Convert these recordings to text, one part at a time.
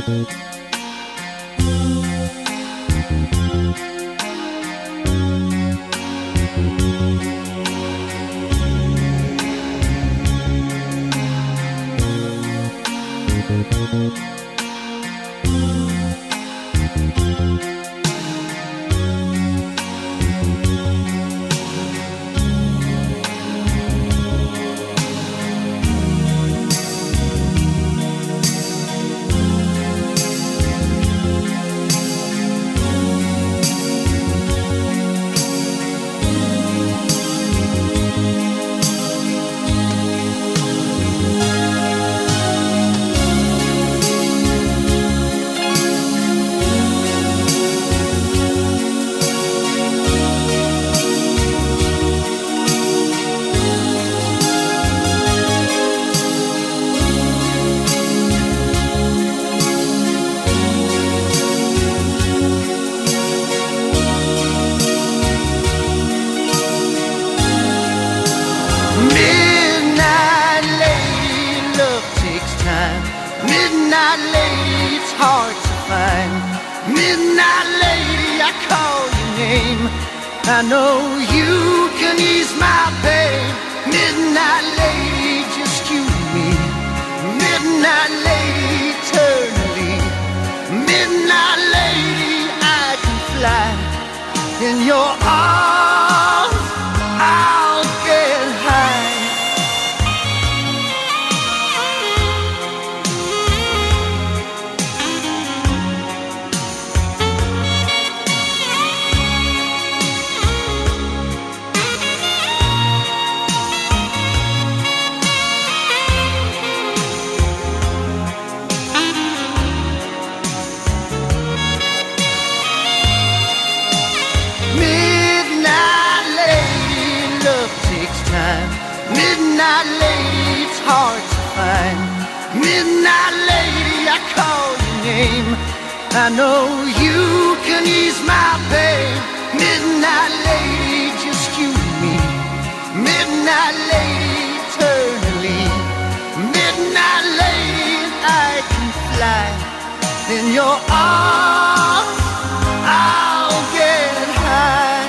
Midnight lady, love takes time. Midnight lady, it's hard to find. Midnight lady, I call your name. I know you can ease my pain. Midnight lady, just you and me. Midnight lady, eternally. Midnight lady, I can fly in your arms. I'll get high. Midnight lady, love takes time. Midnight lady, it's hard to find. Midnight lady, I call your name. I know you can ease my pain. Midnight lady, just you and me. Midnight lady, eternally. Midnight lady, I can fly in your arms. I'll get high.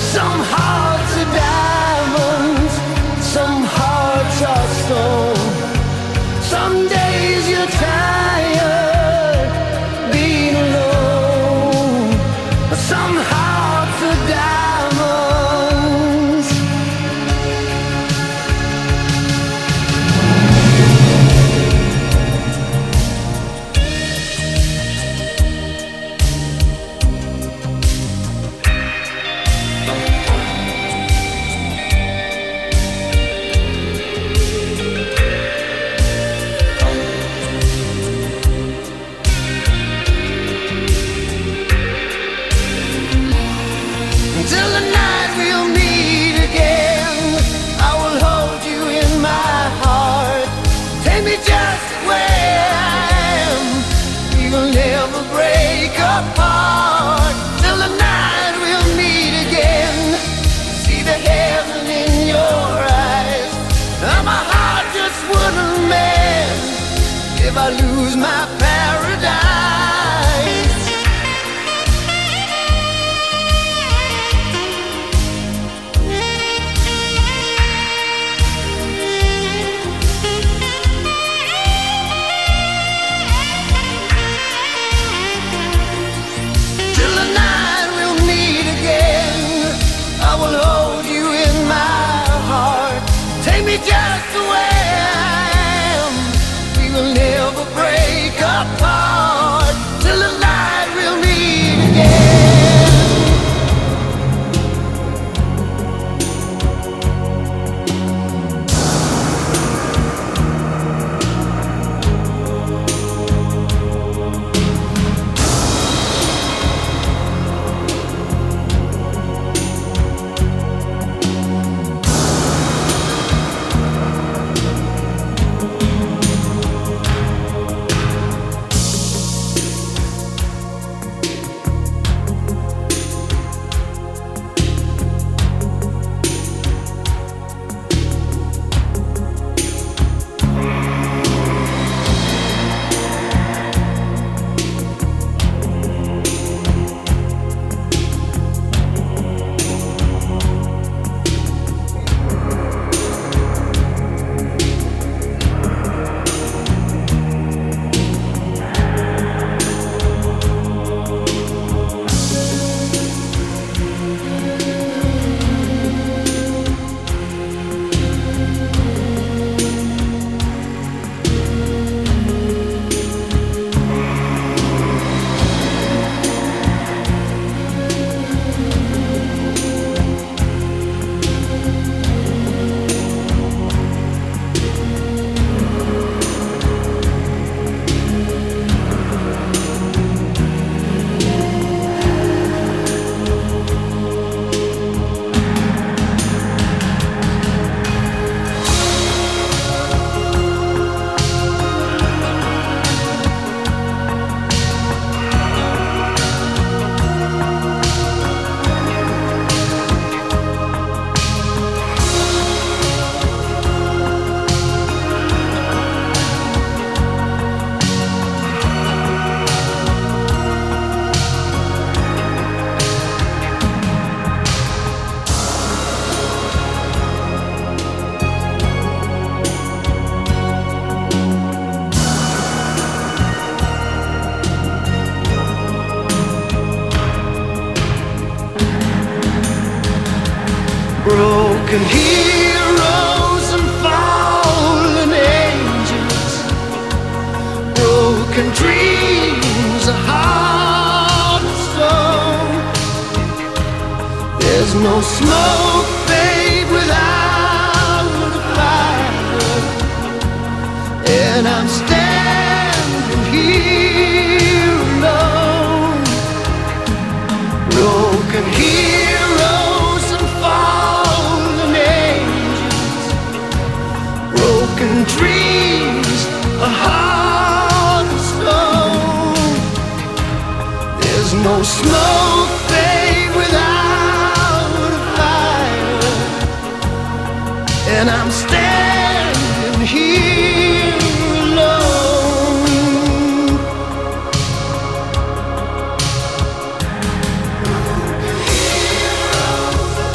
Some hearts are diamonds, some hearts are stone. Some days you're tired being alone. Some hearts are diamonds. Till the night we'll meet again, I will hold you in my heart. Take me just where I am, we will never break apart. Till the night we'll meet again, see the heaven in your eyes. And my heart just wouldn't mend if I lose my paradise. Just the way I am, we will never break apart. Till the night we'll meet again. Broken heroes and fallen angels, broken dreams, a heart of stone. There's no smoke, babe, without a fire, and I'm standing here alone. Broken heroes and fallen angels, broken dreams, a heart of stone. There's no smoke, babe, without a fire, and I'm standing here alone. Heroes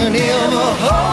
will never hold